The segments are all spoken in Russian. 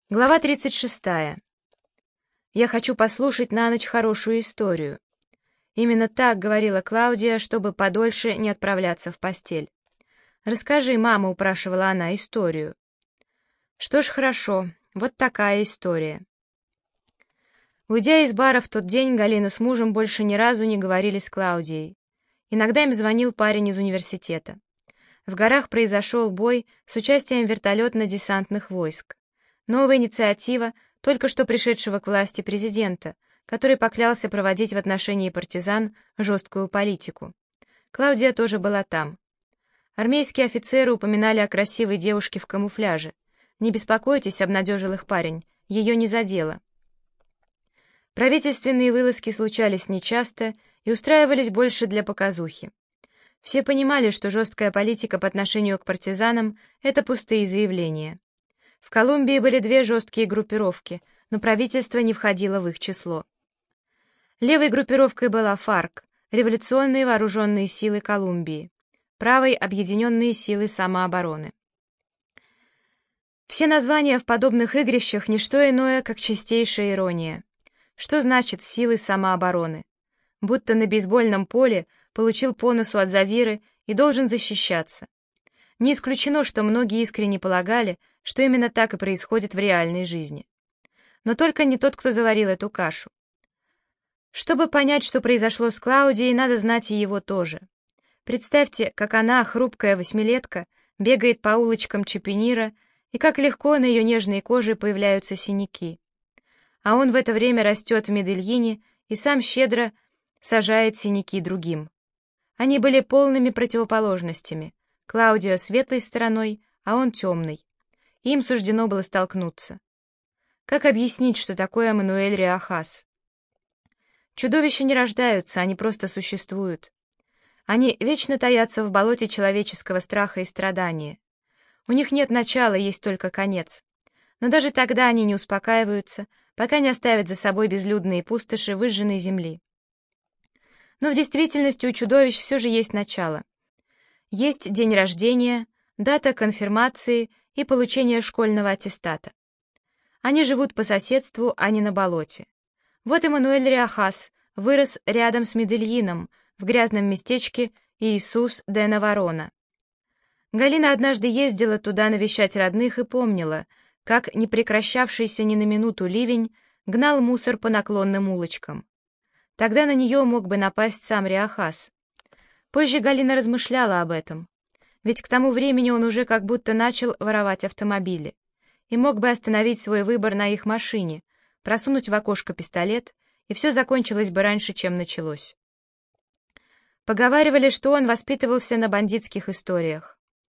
Глава 36. Я хочу послушать на ночь хорошую историю. Именно так говорила Клаудия, чтобы подольше не отправляться в постель. «Расскажи, мама», — упрашивала она, — «историю». Что ж, хорошо, вот такая история. Уйдя из бара в тот день, Галина с мужем больше ни разу не говорили с Клаудией. Иногда им звонил парень из университета. В горах произошел бой с участием вертолетно-десантных войск. Новая инициатива только что пришедшего к власти президента, который поклялся проводить в отношении партизан жесткую политику. Клаудия тоже была там. Армейские офицеры упоминали о красивой девушке в камуфляже. «Не беспокойтесь», — обнадежил их парень, — «ее не задело». Правительственные вылазки случались нечасто и устраивались больше для показухи. Все понимали, что жесткая политика по отношению к партизанам — это пустые заявления. В Колумбии были две жесткие группировки, но правительство не входило в их число. Левой группировкой была ФАРК, революционные вооруженные силы Колумбии, правой — объединенные силы самообороны. Все названия в подобных игрищах — не что иное, как чистейшая ирония. Что значит «силы самообороны»? Будто на бейсбольном поле получил по носу от задиры и должен защищаться. Не исключено, что многие искренне полагали, что именно так и происходит в реальной жизни. Но только не тот, кто заварил эту кашу. Чтобы понять, что произошло с Клаудией, надо знать и его тоже. Представьте, как она, хрупкая восьмилетка, бегает по улочкам Чапинира, и как легко на ее нежной коже появляются синяки. А он в это время растет в Медельине и сам щедро сажает синяки другим. Они были полными противоположностями. Клаудия светлой стороной, а он темной. Им суждено было столкнуться. Как объяснить, что такое Мануэль Риохас? Чудовища не рождаются, они просто существуют. Они вечно таятся в болоте человеческого страха и страдания. У них нет начала, есть только конец. Но даже тогда они не успокаиваются, пока не оставят за собой безлюдные пустоши выжженной земли. Но в действительности у чудовищ все же есть начало. Есть день рождения, дата конфирмации и получения школьного аттестата. Они живут по соседству, а не на болоте. Вот Эммануэль Риохас вырос рядом с Медельином, в грязном местечке Иисус де Наварона. Галина однажды ездила туда навещать родных и помнила, как непрекращавшийся ни на минуту ливень гнал мусор по наклонным улочкам. Тогда на нее мог бы напасть сам Риохас. Позже Галина размышляла об этом, ведь к тому времени он уже как будто начал воровать автомобили и мог бы остановить свой выбор на их машине, просунуть в окошко пистолет, и все закончилось бы раньше, чем началось. Поговаривали, что он воспитывался на бандитских историях,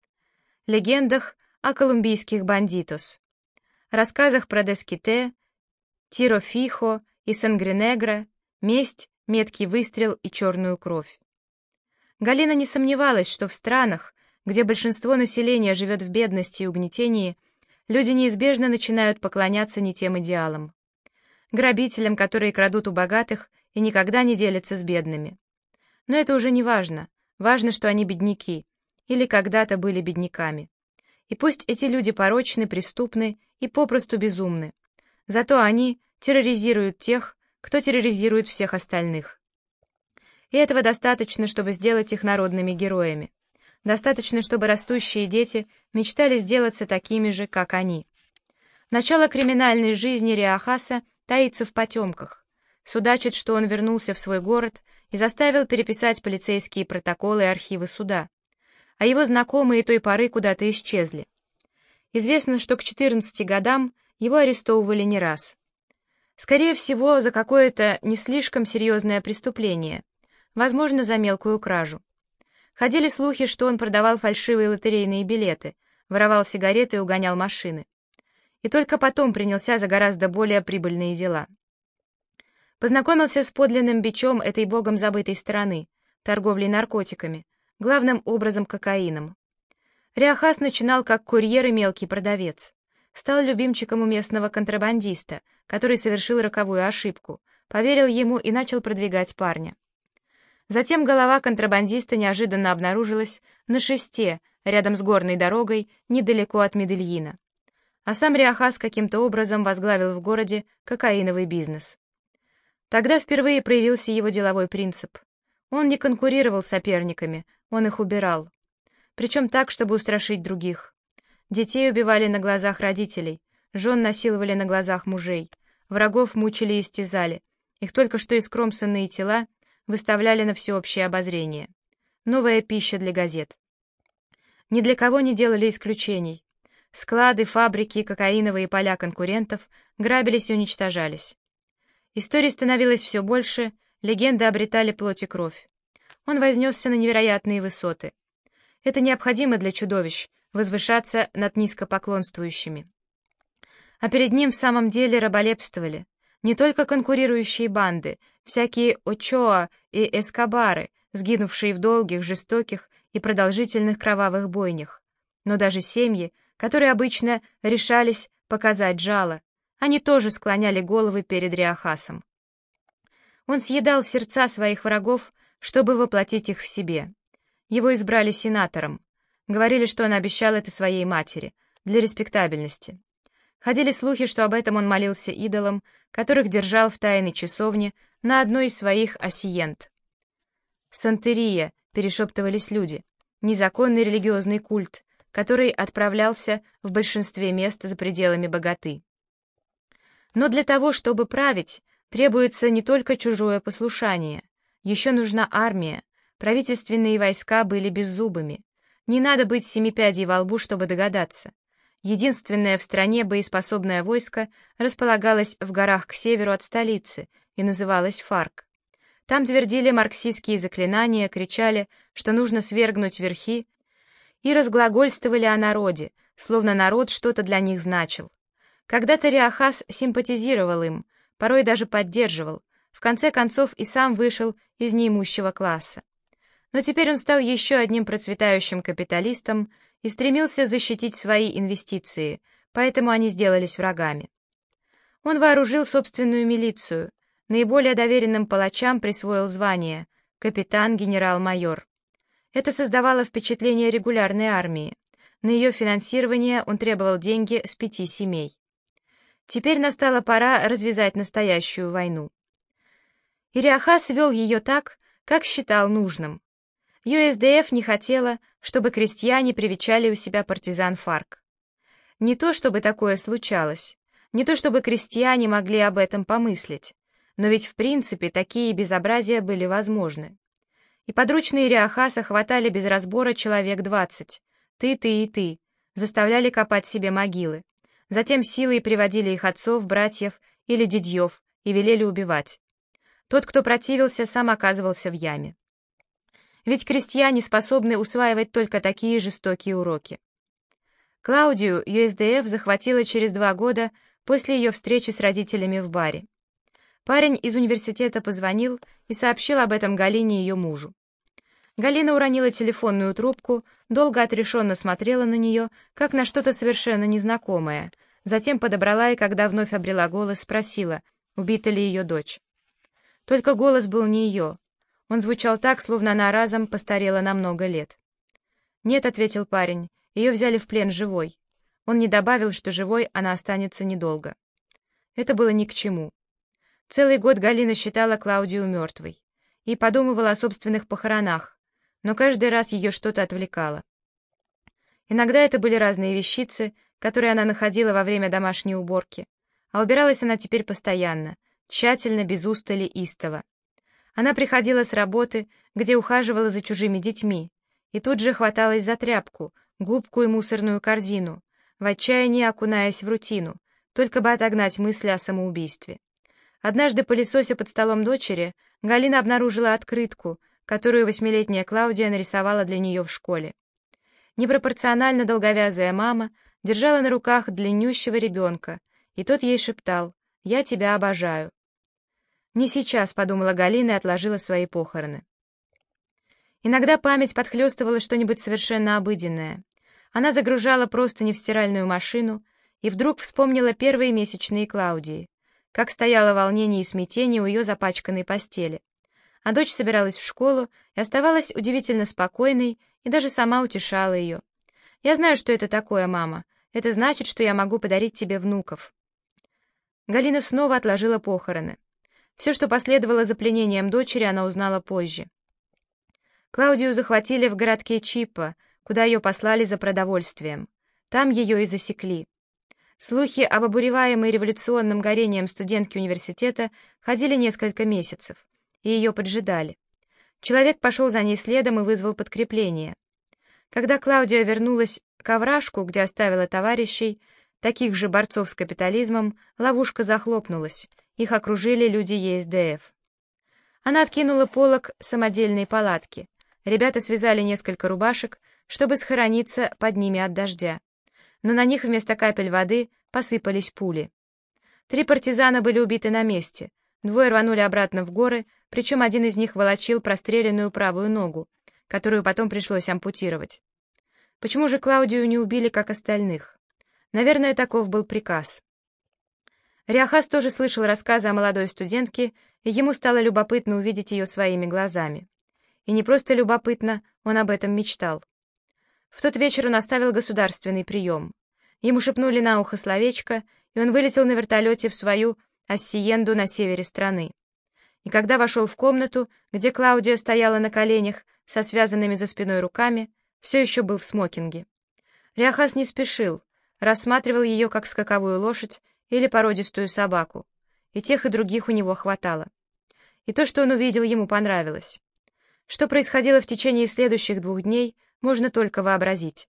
легендах о колумбийских бандитос, рассказах про Деските, Тиро Фихо и Сангренегро, месть, меткий выстрел и черную кровь. Галина не сомневалась, что в странах, где большинство населения живет в бедности и угнетении, люди неизбежно начинают поклоняться не тем идеалам. Грабителям, которые крадут у богатых и никогда не делятся с бедными. Но это уже не важно. Важно, что они бедняки, или когда-то были бедняками. И пусть эти люди порочны, преступны и попросту безумны. Зато они терроризируют тех, кто терроризирует всех остальных. И этого достаточно, чтобы сделать их народными героями. Достаточно, чтобы растущие дети мечтали сделаться такими же, как они. Начало криминальной жизни Риохаса таится в потемках. Судачит, что он вернулся в свой город и заставил переписать полицейские протоколы и архивы суда. А его знакомые той поры куда-то исчезли. Известно, что к 14 годам его арестовывали не раз. Скорее всего, за какое-то не слишком серьезное преступление, возможно, за мелкую кражу. Ходили слухи, что он продавал фальшивые лотерейные билеты, воровал сигареты и угонял машины. И только потом принялся за гораздо более прибыльные дела. Познакомился с подлинным бичом этой богом забытой страны, торговлей наркотиками, главным образом кокаином. Риохас начинал как курьер и мелкий продавец. Стал любимчиком у местного контрабандиста, который совершил роковую ошибку, поверил ему и начал продвигать парня. Затем голова контрабандиста неожиданно обнаружилась на шесте, рядом с горной дорогой, недалеко от Медельина. а сам Риохас каким-то образом возглавил в городе кокаиновый бизнес. Тогда впервые проявился его деловой принцип. Он не конкурировал с соперниками, он их убирал. Причем так, чтобы устрашить других. Детей убивали на глазах родителей, жен насиловали на глазах мужей, врагов мучили и истязали, их только что искромсанные тела выставляли на всеобщее обозрение. Новая пища для газет. Ни для кого не делали исключений. Склады, фабрики, кокаиновые поля конкурентов грабились и уничтожались. Историй становилось все больше, легенды обретали плоть и кровь. Он вознесся на невероятные высоты. Это необходимо для чудовищ — возвышаться над низкопоклонствующими. А перед ним в самом деле раболепствовали не только конкурирующие банды, всякие Очоа и Эскобары, сгинувшие в долгих, жестоких и продолжительных кровавых бойнях, но даже семьи, которые обычно решались показать жало, они тоже склоняли головы перед Риохасом. Он съедал сердца своих врагов, чтобы воплотить их в себе. Его избрали сенатором. Говорили, что он обещал это своей матери, для респектабельности. Ходили слухи, что об этом он молился идолам, которых держал в тайной часовне на одной из своих осиент. Сантерия, перешептывались люди, незаконный религиозный культ, который отправлялся в большинстве мест за пределами богаты. Но для того, чтобы править, требуется не только чужое послушание, еще нужна армия, правительственные войска были беззубыми. Не надо быть семипядей во лбу, чтобы догадаться. Единственное в стране боеспособное войско располагалось в горах к северу от столицы и называлось ФАРК. Там твердили марксистские заклинания, кричали, что нужно свергнуть верхи, и разглагольствовали о народе, словно народ что-то для них значил. Когда-то Риохас симпатизировал им, порой даже поддерживал, в конце концов и сам вышел из неимущего класса. Но теперь он стал еще одним процветающим капиталистом и стремился защитить свои инвестиции, поэтому они сделались врагами. Он вооружил собственную милицию, наиболее доверенным палачам присвоил звание капитан, генерал-майор. Это создавало впечатление регулярной армии. На ее финансирование он требовал деньги с 5 семей. Теперь настала пора развязать настоящую войну. И Риохас вел ее так, как считал нужным. ЮСДФ не хотела, чтобы крестьяне привечали у себя партизан ФАРК. Не то, чтобы такое случалось, не то, чтобы крестьяне могли об этом помыслить, но ведь в принципе такие безобразия были возможны. И подручные Риохаса хватали без разбора человек 20, ты и ты, заставляли копать себе могилы, затем силой приводили их отцов, братьев или дядьев и велели убивать. Тот, кто противился, сам оказывался в яме. Ведь крестьяне способны усваивать только такие жестокие уроки. Клаудию ЮСДФ захватила через 2 года после ее встречи с родителями в баре. Парень из университета позвонил и сообщил об этом Галине и ее мужу. Галина уронила телефонную трубку, долго отрешенно смотрела на нее, как на что-то совершенно незнакомое, затем подобрала и, когда вновь обрела голос, спросила, убита ли ее дочь. Только голос был не ее. Он звучал так, словно она разом постарела на много лет. «Нет», — ответил парень, — «ее взяли в плен живой». Он не добавил, что живой она останется недолго. Это было ни к чему. Целый год Галина считала Клаудию мертвой и подумывала о собственных похоронах, но каждый раз ее что-то отвлекало. Иногда это были разные вещицы, которые она находила во время домашней уборки, а убиралась она теперь постоянно, тщательно, без устали, истово. Она приходила с работы, где ухаживала за чужими детьми, и тут же хваталась за тряпку, губку и мусорную корзину, в отчаянии окунаясь в рутину, только бы отогнать мысли о самоубийстве. Однажды, пылесося под столом дочери, Галина обнаружила открытку, которую 8-летняя Клаудия нарисовала для нее в школе. Непропорционально долговязая мама держала на руках длиннющего ребенка, и тот ей шептал «Я тебя обожаю». «Не сейчас», — подумала Галина и отложила свои похороны. Иногда память подхлестывала что-нибудь совершенно обыденное. Она загружала простыни в стиральную машину и вдруг вспомнила первые месячные Клаудии, как стояло волнение и смятение у ее запачканной постели. А дочь собиралась в школу и оставалась удивительно спокойной и даже сама утешала ее. «Я знаю, что это такое, мама. Это значит, что я могу подарить тебе внуков». Галина снова отложила похороны. Все, что последовало за пленением дочери, она узнала позже. Клаудию захватили в городке Чиппо, куда ее послали за продовольствием. Там ее и засекли. Слухи об обуреваемой революционным горением студентки университета ходили несколько месяцев, и ее поджидали. Человек пошел за ней следом и вызвал подкрепление. Когда Клаудия вернулась к овражку, где оставила товарищей, таких же борцов с капитализмом, ловушка захлопнулась, их окружили люди ЕСДФ. Она откинула полог самодельной палатки. Ребята связали несколько рубашек, чтобы схорониться под ними от дождя. Но на них вместо капель воды посыпались пули. 3 партизана были убиты на месте, 2 рванули обратно в горы, причем один из них волочил простреленную правую ногу, которую потом пришлось ампутировать. Почему же Клаудию не убили, как остальных? Наверное, таков был приказ. Риохас тоже слышал рассказы о молодой студентке, и ему стало любопытно увидеть ее своими глазами. И не просто любопытно, он об этом мечтал. В тот вечер он оставил государственный прием. Ему шепнули на ухо словечко, и он вылетел на вертолете в свою Ассиенду на севере страны. И когда вошел в комнату, где Клаудия стояла на коленях со связанными за спиной руками, все еще был в смокинге. Риохас не спешил, рассматривал ее как скаковую лошадь или породистую собаку, и тех и других у него хватало. И то, что он увидел, ему понравилось. Что происходило в течение следующих 2 дней, можно только вообразить.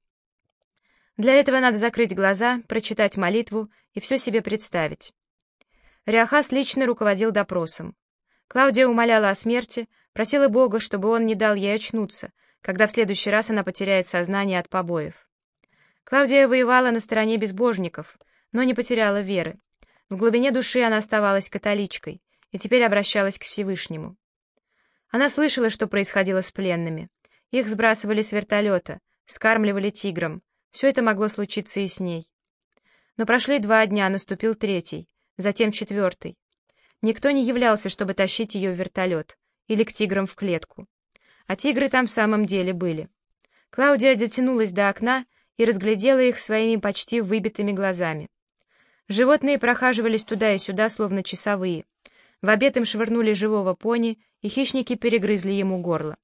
Для этого надо закрыть глаза, прочитать молитву и все себе представить. Риохас лично руководил допросом. Клаудия умоляла о смерти, просила Бога, чтобы он не дал ей очнуться, когда в следующий раз она потеряет сознание от побоев. Клаудия воевала на стороне безбожников, но не потеряла веры. В глубине души она оставалась католичкой и теперь обращалась к Всевышнему. Она слышала, что происходило с пленными. Их сбрасывали с вертолета, скармливали тиграм. Все это могло случиться и с ней. Но прошли 2 дня, наступил 3-й, затем 4-й. Никто не являлся, чтобы тащить ее в вертолет или к тиграм в клетку. А тигры там в самом деле были. Клаудия дотянулась до окна и разглядела их своими почти выбитыми глазами. Животные прохаживались туда и сюда, словно часовые. В обед им швырнули живого пони, и хищники перегрызли ему горло.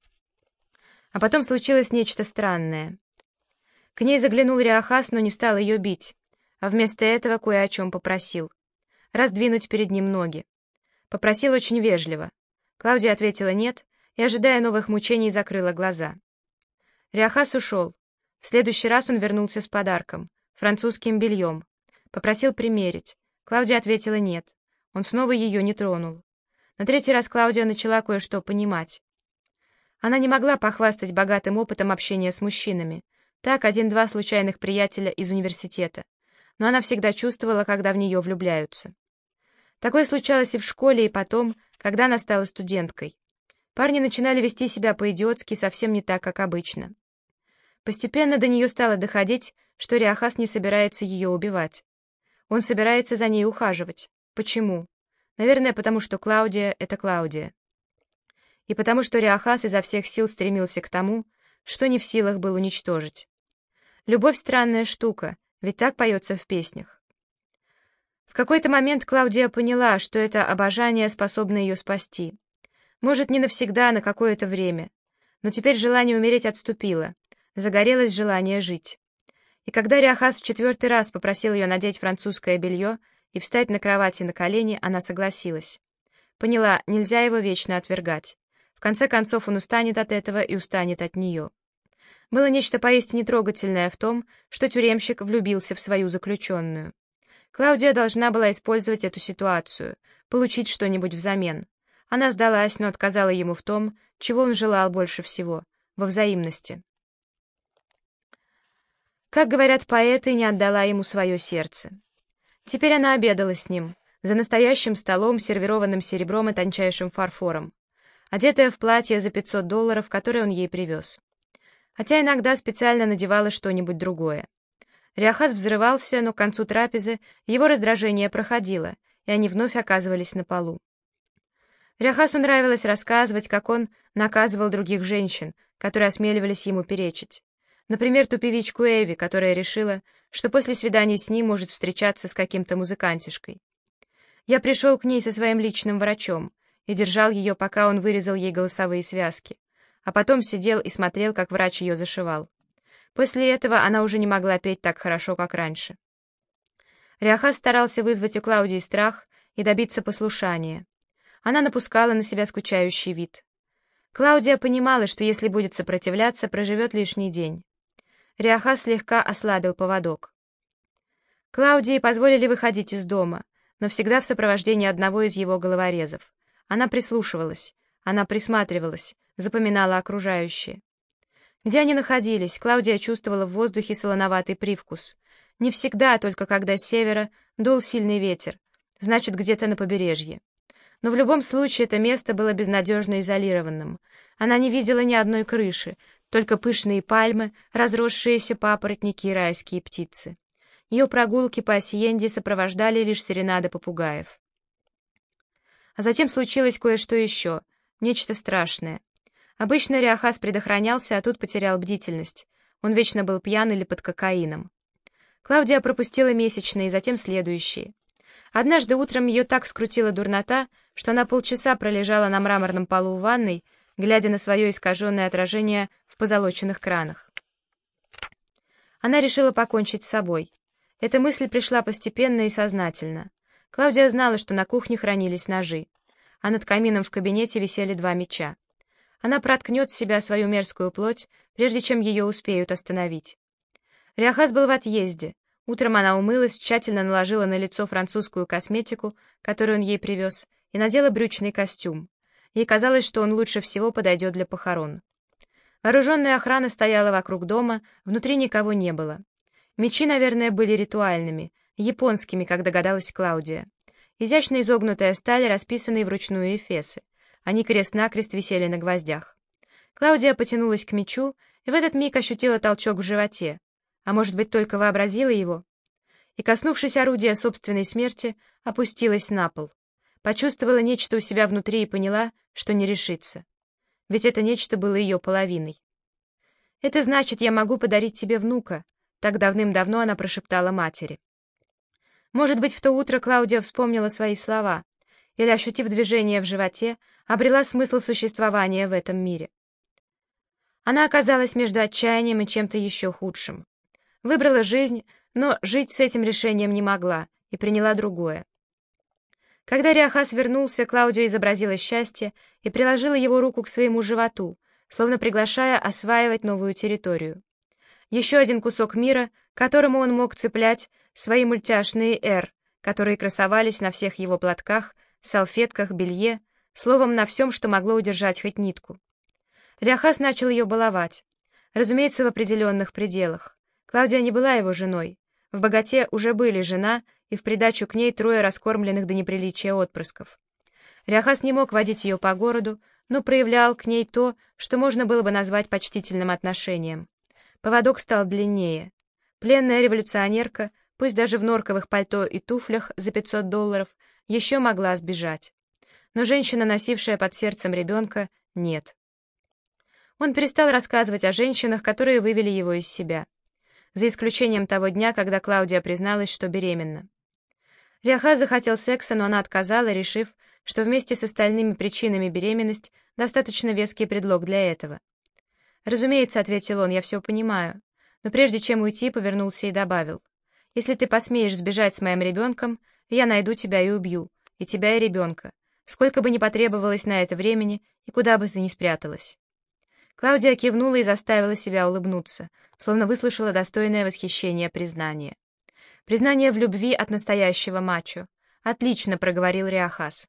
А потом случилось нечто странное. К ней заглянул Риохас, но не стал ее бить, а вместо этого кое о чем попросил. Раздвинуть перед ним ноги. Попросил очень вежливо. Клаудия ответила «нет» и, ожидая новых мучений, закрыла глаза. Риохас ушел. В следующий раз он вернулся с подарком — французским бельем. Попросил примерить. Клаудия ответила «нет». Он снова ее не тронул. На 3-й раз Клаудия начала кое-что понимать. Она не могла похвастать богатым опытом общения с мужчинами. Так, 1-2 случайных приятеля из университета. Но она всегда чувствовала, когда в нее влюбляются. Такое случалось и в школе, и потом, когда она стала студенткой. Парни начинали вести себя по-идиотски, совсем не так, как обычно. Постепенно до нее стало доходить, что Риохас не собирается ее убивать. Он собирается за ней ухаживать. Почему? Наверное, потому что Клаудия — это Клаудия. И потому что Риохас изо всех сил стремился к тому, что не в силах был уничтожить. Любовь — странная штука, ведь так поется в песнях. В какой-то момент Клаудия поняла, что это обожание способно ее спасти. Может, не навсегда, а на какое-то время. Но теперь желание умереть отступило. Загорелось желание жить. И когда Риохас в 4-й раз попросил ее надеть французское белье и встать на кровати на колени, она согласилась. Поняла, нельзя его вечно отвергать. В конце концов, он устанет от этого и устанет от нее. Было нечто поистине трогательное в том, что тюремщик влюбился в свою заключенную. Клаудия должна была использовать эту ситуацию, получить что-нибудь взамен. Она сдалась, но отказала ему в том, чего он желал больше всего — во взаимности. Как говорят поэты, не отдала ему свое сердце. Теперь она обедала с ним, за настоящим столом, сервированным серебром и тончайшим фарфором, одетая в платье за $500, которое он ей привез. Хотя иногда специально надевала что-нибудь другое. Риохас взрывался, но к концу трапезы его раздражение проходило, и они вновь оказывались на полу. Риохасу нравилось рассказывать, как он наказывал других женщин, которые осмеливались ему перечить. Например, ту певичку Эви, которая решила, что после свидания с ним может встречаться с каким-то музыкантишкой. Я пришел к ней со своим личным врачом и держал ее, пока он вырезал ей голосовые связки, а потом сидел и смотрел, как врач ее зашивал. После этого она уже не могла петь так хорошо, как раньше. Риахас старался вызвать у Клаудии страх и добиться послушания. Она напускала на себя скучающий вид. Клаудия понимала, что если будет сопротивляться, проживет лишний день. Риахас слегка ослабил поводок. Клаудии позволили выходить из дома, но всегда в сопровождении одного из его головорезов. Она прислушивалась, она присматривалась, запоминала окружающее. Где они находились, Клаудия чувствовала в воздухе солоноватый привкус. Не всегда, только когда с севера дул сильный ветер, значит, где-то на побережье. Но в любом случае это место было безнадежно изолированным. Она не видела ни одной крыши, только пышные пальмы, разросшиеся папоротники и райские птицы. Ее прогулки по Асьенде сопровождали лишь серенады попугаев. А затем случилось кое-что еще, нечто страшное. Обычно Риахас предохранялся, а тут потерял бдительность. Он вечно был пьян или под кокаином. Клаудия пропустила месячные, затем следующие. Однажды утром ее так скрутила дурнота, что она полчаса пролежала на мраморном полу в ванной, глядя на свое искаженное отражение в позолоченных кранах. Она решила покончить с собой. Эта мысль пришла постепенно и сознательно. Клаудия знала, что на кухне хранились ножи, а над камином в кабинете висели 2 меча. Она проткнет в себя свою мерзкую плоть, прежде чем ее успеют остановить. Риахас был в отъезде. Утром она умылась, тщательно наложила на лицо французскую косметику, которую он ей привез, и надела брючный костюм. Ей казалось, что он лучше всего подойдет для похорон. Вооруженная охрана стояла вокруг дома, внутри никого не было. Мечи, наверное, были ритуальными, японскими, как догадалась Клаудия. Изящно изогнутая сталь, расписанные вручную эфесы. Они крест-накрест висели на гвоздях. Клаудия потянулась к мечу и в этот миг ощутила толчок в животе, а может быть, только вообразила его, и, коснувшись орудия собственной смерти, опустилась на пол. Почувствовала нечто у себя внутри и поняла, что не решится. Ведь это нечто было ее половиной. «Это значит, я могу подарить тебе внука», — так давным-давно она прошептала матери. Может быть, в то утро Клаудия вспомнила свои слова, или, ощутив движение в животе, обрела смысл существования в этом мире. Она оказалась между отчаянием и чем-то еще худшим. Выбрала жизнь, но жить с этим решением не могла, и приняла другое. Когда Риахас вернулся, Клаудия изобразила счастье и приложила его руку к своему животу, словно приглашая осваивать новую территорию. Еще один кусок мира, к которому он мог цеплять свои мультяшные «Р», которые красовались на всех его платках, салфетках, белье, словом, на всем, что могло удержать хоть нитку. Риахас начал ее баловать. Разумеется, в определенных пределах. Клаудия не была его женой. В «Богате» уже были жена, и в придачу к ней 3 раскормленных до неприличия отпрысков. Риахас не мог водить ее по городу, но проявлял к ней то, что можно было бы назвать почтительным отношением. Поводок стал длиннее. Пленная революционерка, пусть даже в норковых пальто и туфлях за $500, еще могла сбежать. Но женщина, носившая под сердцем ребенка, нет. Он перестал рассказывать о женщинах, которые вывели его из себя. За исключением того дня, когда Клаудия призналась, что беременна. Риахас захотел секса, но она отказала, решив, что вместе с остальными причинами беременность достаточно веский предлог для этого. «Разумеется», — ответил он, — «я все понимаю». Но прежде чем уйти, повернулся и добавил: «Если ты посмеешь сбежать с моим ребенком, я найду тебя и убью, и тебя, и ребенка, сколько бы ни потребовалось на это времени, и куда бы ты ни спряталась». Клаудия кивнула и заставила себя улыбнуться, словно выслушала достойное восхищение признание. «Признание в любви от настоящего мачо. Отлично», — проговорил Риахас.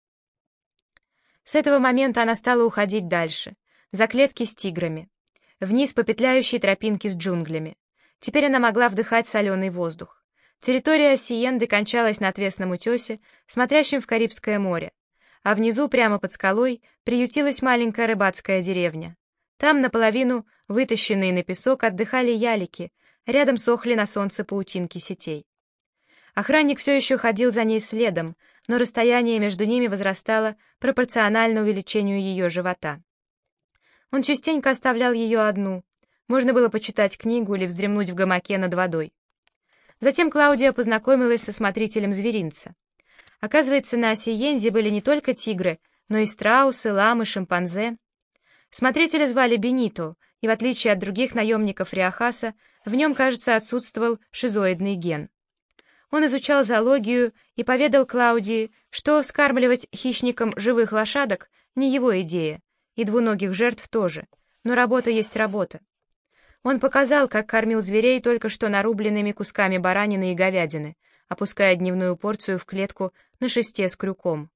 С этого момента она стала уходить дальше, за клетки с тиграми, вниз по петляющей тропинке с джунглями. Теперь она могла вдыхать соленый воздух. Территория Асьенды кончалась на отвесном утесе, смотрящем в Карибское море, а внизу, прямо под скалой, приютилась маленькая рыбацкая деревня. Там, наполовину вытащенные на песок, отдыхали ялики, рядом сохли на солнце паутинки сетей. Охранник все еще ходил за ней следом, но расстояние между ними возрастало пропорционально увеличению ее живота. Он частенько оставлял ее одну, Можно было почитать книгу или вздремнуть в гамаке над водой. Затем Клаудия познакомилась со смотрителем зверинца. Оказывается, на Осиенде были не только тигры, но и страусы, ламы, шимпанзе. Смотрителя звали Бенито, и в отличие от других наемников Риохаса, в нем, кажется, отсутствовал шизоидный ген. Он изучал зоологию и поведал Клаудии, что скармливать хищникам живых лошадок не его идея, и двуногих жертв тоже, но работа есть работа. Он показал, как кормил зверей только что нарубленными кусками баранины и говядины, опуская дневную порцию в клетку на шесте с крюком.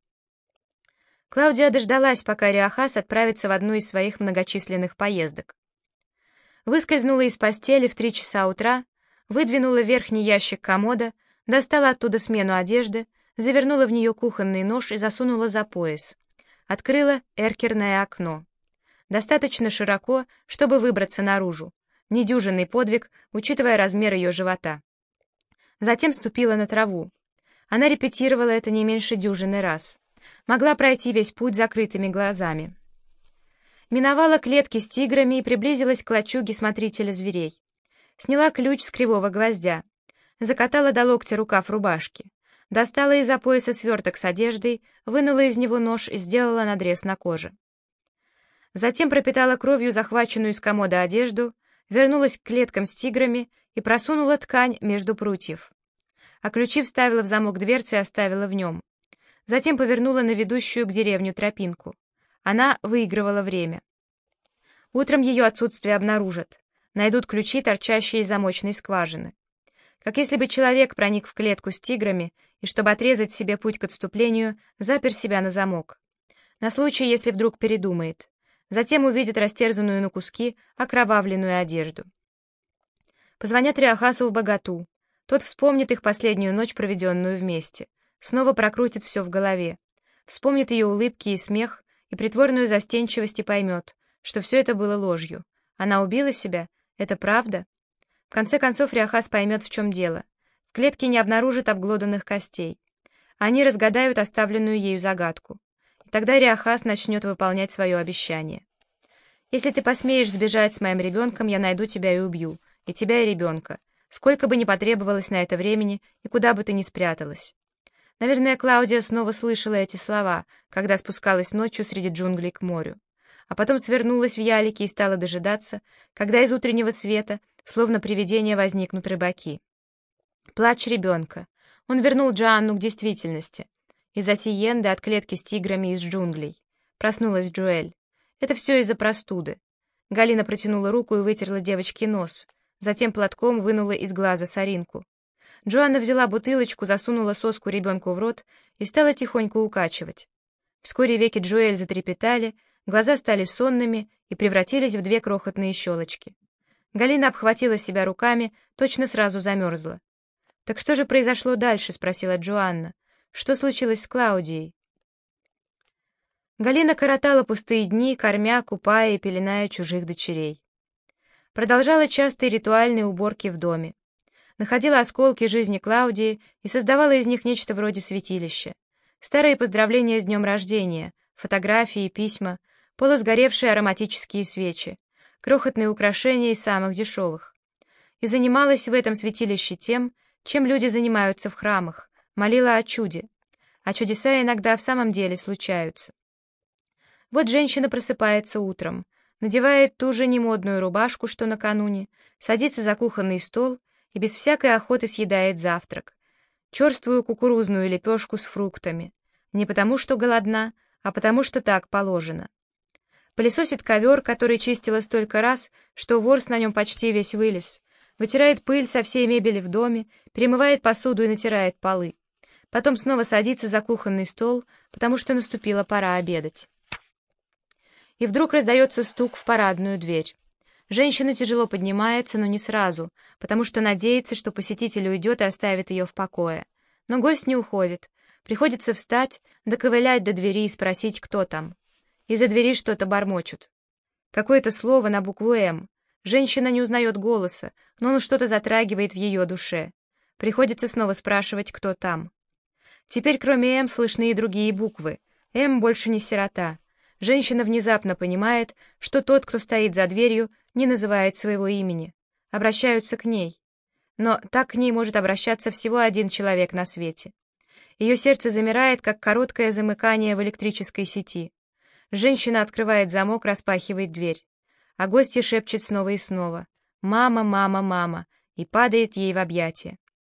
Клаудия дождалась, пока Риохас отправится в одну из своих многочисленных поездок. Выскользнула из постели в 3 часа утра, выдвинула верхний ящик комода, достала оттуда смену одежды, завернула в нее кухонный нож и засунула за пояс. Открыла эркерное окно. Достаточно широко, чтобы выбраться наружу. Недюжинный подвиг, учитывая размер ее живота. Затем ступила на траву. Она репетировала это не меньше дюжины раз. Могла пройти весь путь закрытыми глазами. Миновала клетки с тиграми и приблизилась к лачуге смотрителя зверей. Сняла ключ с кривого гвоздя. Закатала до локтя рукав рубашки. Достала из-за пояса сверток с одеждой, вынула из него нож и сделала надрез на коже. Затем пропитала кровью захваченную из комода одежду, вернулась к клеткам с тиграми и просунула ткань между прутьев. А ключи вставила в замок дверцы и оставила в нем. Затем повернула на ведущую к деревню тропинку. Она выигрывала время. Утром ее отсутствие обнаружат. Найдут ключи, торчащие из замочной скважины. Как если бы человек проник в клетку с тиграми и, чтобы отрезать себе путь к отступлению, запер себя на замок. На случай, если вдруг передумает. Затем увидит растерзанную на куски окровавленную одежду. Позвонят Риохасу в Богату. Тот вспомнит их последнюю ночь, проведенную вместе. Снова прокрутит все в голове. Вспомнит ее улыбки и смех, и притворную застенчивость и поймет, что все это было ложью. Она убила себя? Это правда? В конце концов Риохас поймет, в чем дело. В клетке не обнаружит обглоданных костей. Они разгадают оставленную ею загадку. И тогда Риохас начнет выполнять свое обещание. «Если ты посмеешь сбежать с моим ребенком, я найду тебя и убью. И тебя, и ребенка. Сколько бы ни потребовалось на это времени, и куда бы ты ни спряталась». Наверное, Клаудия снова слышала эти слова, когда спускалась ночью среди джунглей к морю. А потом свернулась в ялике и стала дожидаться, когда из утреннего света, словно привидение, возникнут рыбаки. Плач ребенка. Он вернул Джоанну к действительности. Из Осиенды, от клетки с тиграми из джунглей. Проснулась Джоэль. Это все из-за простуды. Галина протянула руку и вытерла девочке нос. Затем платком вынула из глаза соринку. Джоанна взяла бутылочку, засунула соску ребенку в рот и стала тихонько укачивать. Вскоре веки Джоэль затрепетали, глаза стали сонными и превратились в 2 крохотные щелочки. Галина обхватила себя руками, точно сразу замерзла. «Так что же произошло дальше?» — спросила Джоанна. «Что случилось с Клаудией?» Галина коротала пустые дни, кормя, купая и пеленая чужих дочерей. Продолжала частые ритуальные уборки в доме. Находила осколки жизни Клаудии и создавала из них нечто вроде святилища. Старые поздравления с днем рождения, фотографии, письма, полусгоревшие ароматические свечи, крохотные украшения из самых дешевых. И занималась в этом святилище тем, чем люди занимаются в храмах, молила о чуде. А чудеса иногда в самом деле случаются. Вот женщина просыпается утром, надевает ту же немодную рубашку, что накануне, садится за кухонный стол и без всякой охоты съедает завтрак. Черствую кукурузную лепешку с фруктами. Не потому, что голодна, а потому, что так положено. Пылесосит ковер, который чистила столько раз, что ворс на нем почти весь вылез. Вытирает пыль со всей мебели в доме, перемывает посуду и натирает полы. Потом снова садится за кухонный стол, потому что наступила пора обедать. И вдруг раздается стук в парадную дверь. Женщина тяжело поднимается, но не сразу, потому что надеется, что посетитель уйдет и оставит ее в покое. Но гость не уходит. Приходится встать, доковылять до двери и спросить, кто там. Из-за двери что-то бормочут. Какое-то слово на букву «М». Женщина не узнает голоса, но он что-то затрагивает в ее душе. Приходится снова спрашивать, кто там. Теперь кроме «М» слышны и другие буквы. «М» больше не сирота. Женщина внезапно понимает, что тот, кто стоит за дверью, не называет своего имени, обращаются к ней. Но так к ней может обращаться всего один человек на свете. Ее сердце замирает, как короткое замыкание в электрической сети. Женщина открывает замок, распахивает дверь. А гостья шепчет снова и снова: «Мама, мама, мама!» и падает ей в объятия.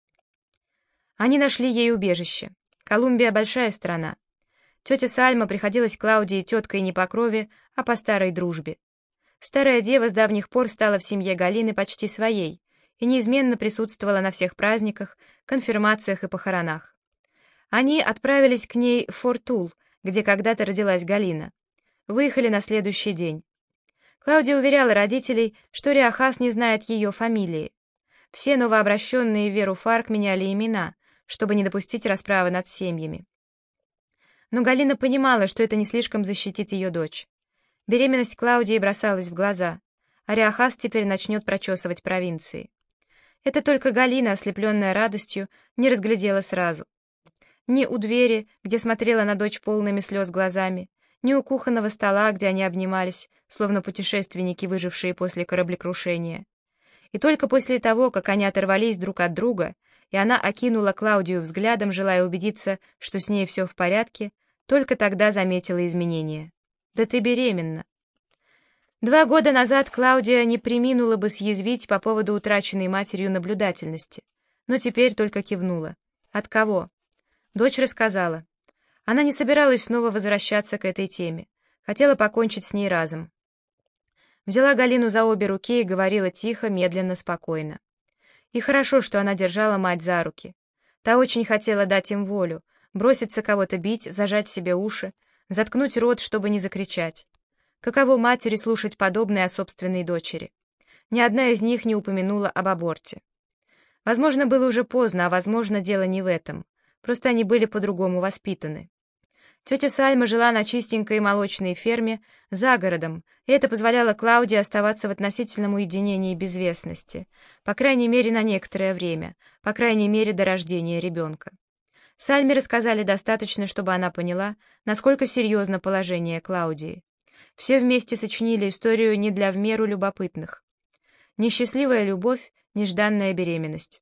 Они нашли ей убежище. Колумбия — большая страна. Тетя Сальма приходилась Клаудии теткой не по крови, а по старой дружбе. Старая дева с давних пор стала в семье Галины почти своей и неизменно присутствовала на всех праздниках, конфирмациях и похоронах. Они отправились к ней в Фортул, где когда-то родилась Галина. Выехали на следующий день. Клаудия уверяла родителей, что Риохас не знает ее фамилии. Все новообращенные в веру Фарк меняли имена, чтобы не допустить расправы над семьями. Но Галина понимала, что это не слишком защитит ее дочь. Беременность Клаудии бросалась в глаза, а Риохас теперь начнет прочесывать провинции. Это только Галина, ослепленная радостью, не разглядела сразу. Ни у двери, где смотрела на дочь полными слез глазами, ни у кухонного стола, где они обнимались, словно путешественники, выжившие после кораблекрушения. И только после того, как они оторвались друг от друга, и она окинула Клаудию взглядом, желая убедиться, что с ней все в порядке, только тогда заметила изменения. «Да ты беременна!» 2 года назад Клаудия не преминула бы съязвить по поводу утраченной матерью наблюдательности, но теперь только кивнула. От кого? Дочь рассказала. Она не собиралась снова возвращаться к этой теме, хотела покончить с ней разом. Взяла Галину за обе руки и говорила тихо, медленно, спокойно. И хорошо, что она держала мать за руки. Та очень хотела дать им волю, броситься кого-то бить, зажать себе уши, заткнуть рот, чтобы не закричать. Каково матери слушать подобное о собственной дочери? Ни одна из них не упомянула об аборте. Возможно, было уже поздно, а возможно, дело не в этом. Просто они были по-другому воспитаны. Тетя Сальма жила на чистенькой молочной ферме за городом, и это позволяло Клаудии оставаться в относительном уединении и безвестности, по крайней мере, на некоторое время, по крайней мере, до рождения ребенка. Сальме рассказали достаточно, чтобы она поняла, насколько серьезно положение Клаудии. Все вместе сочинили историю не для в меру любопытных. Несчастливая любовь, нежданная беременность.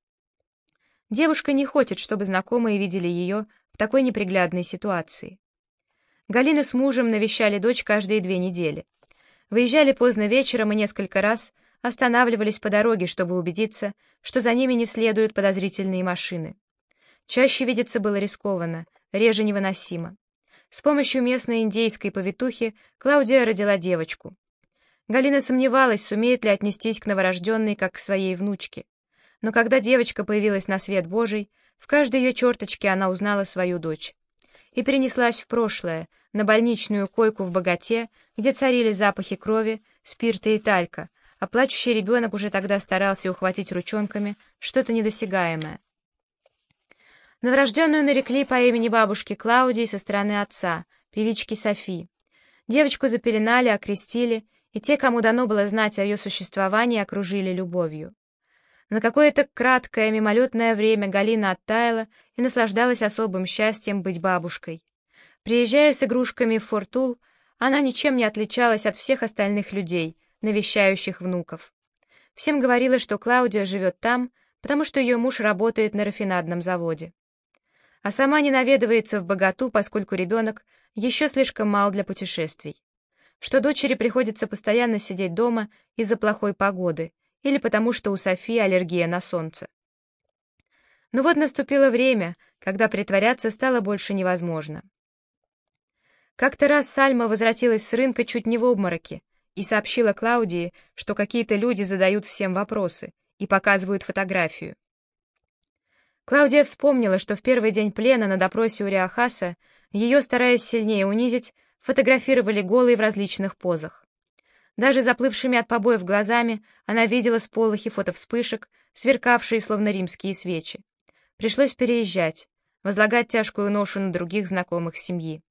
Девушка не хочет, чтобы знакомые видели ее в такой неприглядной ситуации. Галина с мужем навещали дочь каждые 2 недели. Выезжали поздно вечером и несколько раз останавливались по дороге, чтобы убедиться, что за ними не следуют подозрительные машины. Чаще видеться было рискованно, реже невыносимо. С помощью местной индейской повитухи Клаудия родила девочку. Галина сомневалась, сумеет ли отнестись к новорожденной как к своей внучке. Но когда девочка появилась на свет Божий, в каждой ее черточке она узнала свою дочь. И перенеслась в прошлое, на больничную койку в Боготе, где царили запахи крови, спирта и талька, а плачущий ребенок уже тогда старался ухватить ручонками что-то недосягаемое. Новорожденную нарекли по имени бабушки Клаудии со стороны отца, певички Софи. Девочку запеленали, окрестили, и те, кому дано было знать о ее существовании, окружили любовью. На какое-то краткое, мимолетное время Галина оттаяла и наслаждалась особым счастьем быть бабушкой. Приезжая с игрушками в Фортул, она ничем не отличалась от всех остальных людей, навещающих внуков. Всем говорила, что Клаудия живет там, потому что ее муж работает на рафинадном заводе. А сама не наведывается в Боготу, поскольку ребенок еще слишком мал для путешествий. Что дочери приходится постоянно сидеть дома из-за плохой погоды или потому, что у Софии аллергия на солнце. Но вот наступило время, когда притворяться стало больше невозможно. Как-то раз Сальма возвратилась с рынка чуть не в обмороке и сообщила Клаудии, что какие-то люди задают всем вопросы и показывают фотографию. Клаудия вспомнила, что в первый день плена на допросе у Риохаса ее, стараясь сильнее унизить, фотографировали голой в различных позах. Даже заплывшими от побоев глазами она видела сполохи фотовспышек, сверкавшие словно римские свечи. Пришлось переезжать, возлагать тяжкую ношу на других знакомых семьи.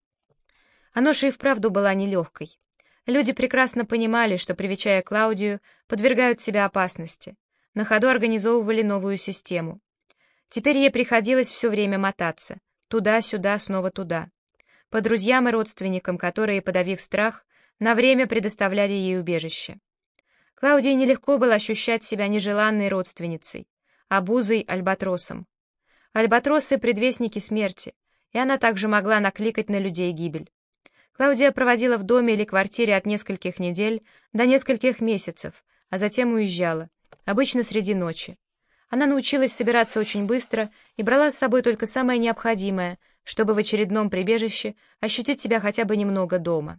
А ноша и вправду была нелегкой. Люди прекрасно понимали, что, привечая Клаудию, подвергают себя опасности. На ходу организовывали новую систему. Теперь ей приходилось все время мотаться. Туда-сюда, снова туда. По друзьям и родственникам, которые, подавив страх, на время предоставляли ей убежище. Клаудии нелегко было ощущать себя нежеланной родственницей, обузой-альбатросом. Альбатросы — предвестники смерти, и она также могла накликать на людей гибель. Клаудия проводила в доме или квартире от нескольких недель до нескольких месяцев, а затем уезжала, обычно среди ночи. Она научилась собираться очень быстро и брала с собой только самое необходимое, чтобы в очередном прибежище ощутить себя хотя бы немного дома.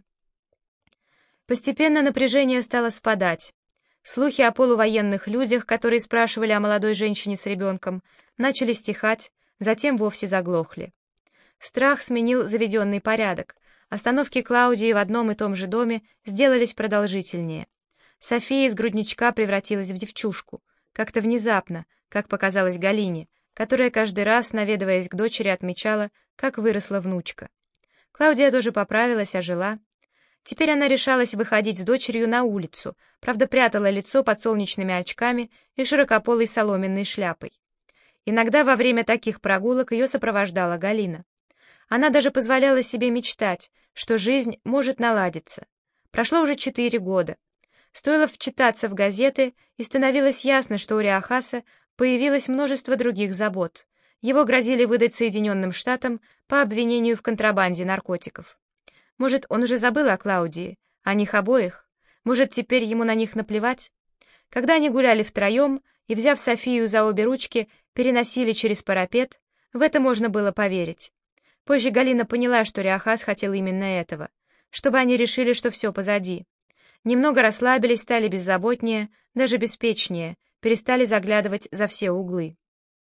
Постепенно напряжение стало спадать. Слухи о полувоенных людях, которые спрашивали о молодой женщине с ребенком, начали стихать, затем вовсе заглохли. Страх сменил заведенный порядок. Остановки Клаудии в одном и том же доме сделались продолжительнее. София из грудничка превратилась в девчушку, как-то внезапно, как показалось Галине, которая каждый раз, наведываясь к дочери, отмечала, как выросла внучка. Клаудия тоже поправилась, ожила. Теперь она решалась выходить с дочерью на улицу, правда прятала лицо под солнечными очками и широкополой соломенной шляпой. Иногда во время таких прогулок ее сопровождала Галина. Она даже позволяла себе мечтать, что жизнь может наладиться. Прошло уже 4 года. Стоило вчитаться в газеты, и становилось ясно, что у Риахаса появилось множество других забот. Его грозили выдать Соединенным Штатам по обвинению в контрабанде наркотиков. Может, он уже забыл о Клаудии, о них обоих? Может, теперь ему на них наплевать? Когда они гуляли втроем и, взяв Софию за обе ручки, переносили через парапет, в это можно было поверить. Позже Галина поняла, что Риахас хотел именно этого, чтобы они решили, что все позади. Немного расслабились, стали беззаботнее, даже беспечнее, перестали заглядывать за все углы.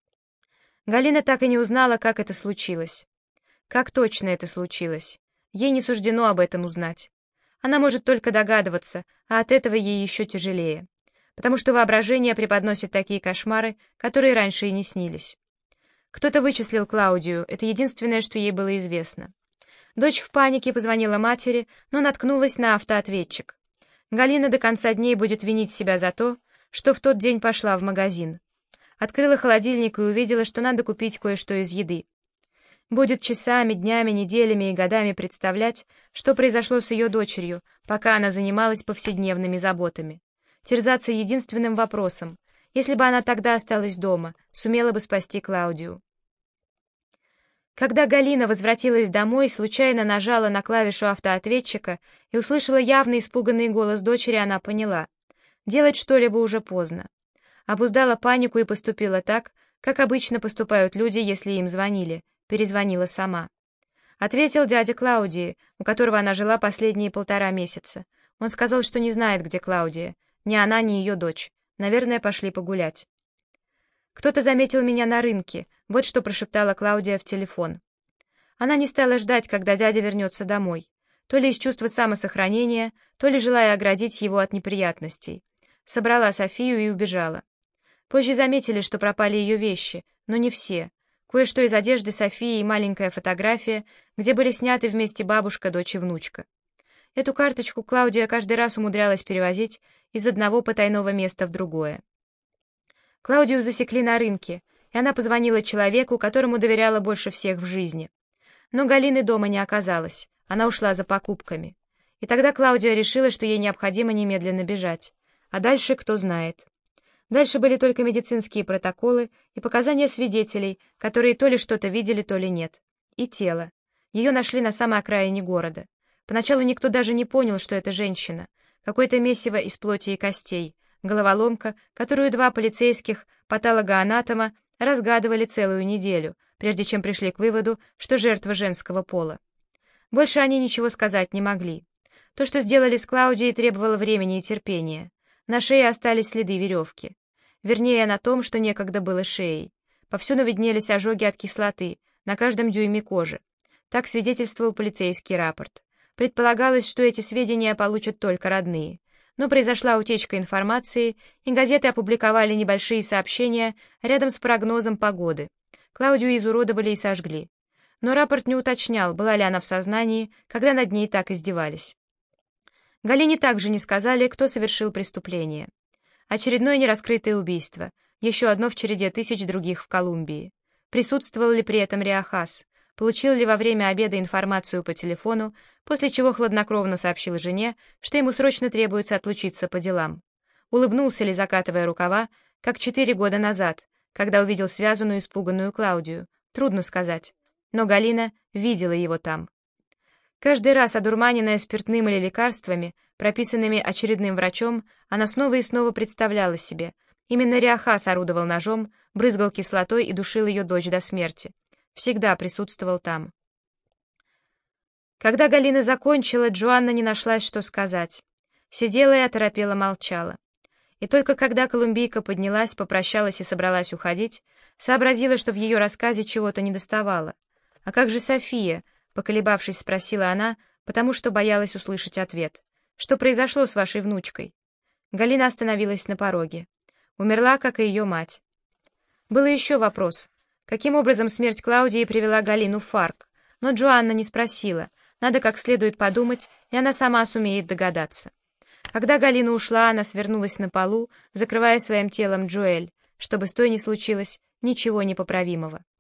Галина так и не узнала, как это случилось. Как точно это случилось. Ей не суждено об этом узнать. Она может только догадываться, а от этого ей еще тяжелее, потому что воображение преподносит такие кошмары, которые раньше и не снились. Кто-то вычислил Клаудию, это единственное, что ей было известно. Дочь в панике позвонила матери, но наткнулась на автоответчик. Галина до конца дней будет винить себя за то, что в тот день пошла в магазин. Открыла холодильник и увидела, что надо купить кое-что из еды. Будет часами, днями, неделями и годами представлять, что произошло с ее дочерью, пока она занималась повседневными заботами. Терзаться единственным вопросом: если бы она тогда осталась дома, сумела бы спасти Клаудию. Когда Галина возвратилась домой, случайно нажала на клавишу автоответчика и услышала явно испуганный голос дочери, она поняла: делать что-либо уже поздно. Обуздала панику и поступила так, как обычно поступают люди, если им звонили, перезвонила сама. Ответил дядя Клаудии, у которого она жила последние 1,5 месяца. Он сказал, что не знает, где Клаудия, ни она, ни ее дочь. Наверное, пошли погулять. «Кто-то заметил меня на рынке», вот что прошептала Клаудия в телефон. Она не стала ждать, когда дядя вернется домой, то ли из чувства самосохранения, то ли желая оградить его от неприятностей. Собрала Софию и убежала. Позже заметили, что пропали ее вещи, но не все. Кое-что из одежды Софии и маленькая фотография, где были сняты вместе бабушка, дочь и внучка. Эту карточку Клаудия каждый раз умудрялась перевозить из одного потайного места в другое. Клаудию засекли на рынке, и она позвонила человеку, которому доверяла больше всех в жизни. Но Галины дома не оказалось, она ушла за покупками. И тогда Клаудия решила, что ей необходимо немедленно бежать. А дальше кто знает. Дальше были только медицинские протоколы и показания свидетелей, которые то ли что-то видели, то ли нет. И тело. Ее нашли на самой окраине города. Поначалу никто даже не понял, что это женщина. Какое-то месиво из плоти и костей. Головоломка, которую 2 полицейских патологоанатома разгадывали целую неделю, прежде чем пришли к выводу, что жертва женского пола. Больше они ничего сказать не могли. То, что сделали с Клаудией, требовало времени и терпения. На шее остались следы веревки. Вернее, на том, что некогда было шеей. Повсюду виднелись ожоги от кислоты, на каждом дюйме кожи. Так свидетельствовал полицейский рапорт. Предполагалось, что эти сведения получат только родные. Но произошла утечка информации, и газеты опубликовали небольшие сообщения рядом с прогнозом погоды. Клаудию изуродовали и сожгли. Но рапорт не уточнял, была ли она в сознании, когда над ней так издевались. Галине также не сказали, кто совершил преступление. Очередное нераскрытое убийство, еще одно в череде тысяч других в Колумбии. Присутствовал ли при этом Риахас? Получил ли во время обеда информацию по телефону, после чего хладнокровно сообщил жене, что ему срочно требуется отлучиться по делам. улыбнулся ли, закатывая рукава, как 4 года назад, когда увидел связанную испуганную Клаудию, трудно сказать, но Галина видела его там. Каждый раз, одурманенная спиртным или лекарствами, прописанными очередным врачом, она снова и снова представляла себе. Именно Риахас орудовал ножом, брызгал кислотой и душил ее дочь до смерти. Всегда присутствовал там. Когда Галина закончила, Джоанна не нашлась, что сказать. Сидела и оторопела молчала. И только когда колумбийка поднялась, попрощалась и собралась уходить, сообразила, что в ее рассказе чего-то недоставало. «А как же София?» — поколебавшись, спросила она, потому что боялась услышать ответ. «Что произошло с вашей внучкой?» Галина остановилась на пороге. Умерла, как и ее мать. Был еще вопрос. Каким образом смерть Клаудии привела Галину в Фарк? Но Джоанна не спросила. Надо как следует подумать, и она сама сумеет догадаться. Когда Галина ушла, она свернулась на полу, закрывая своим телом Джоэль, чтобы с той не случилось ничего непоправимого.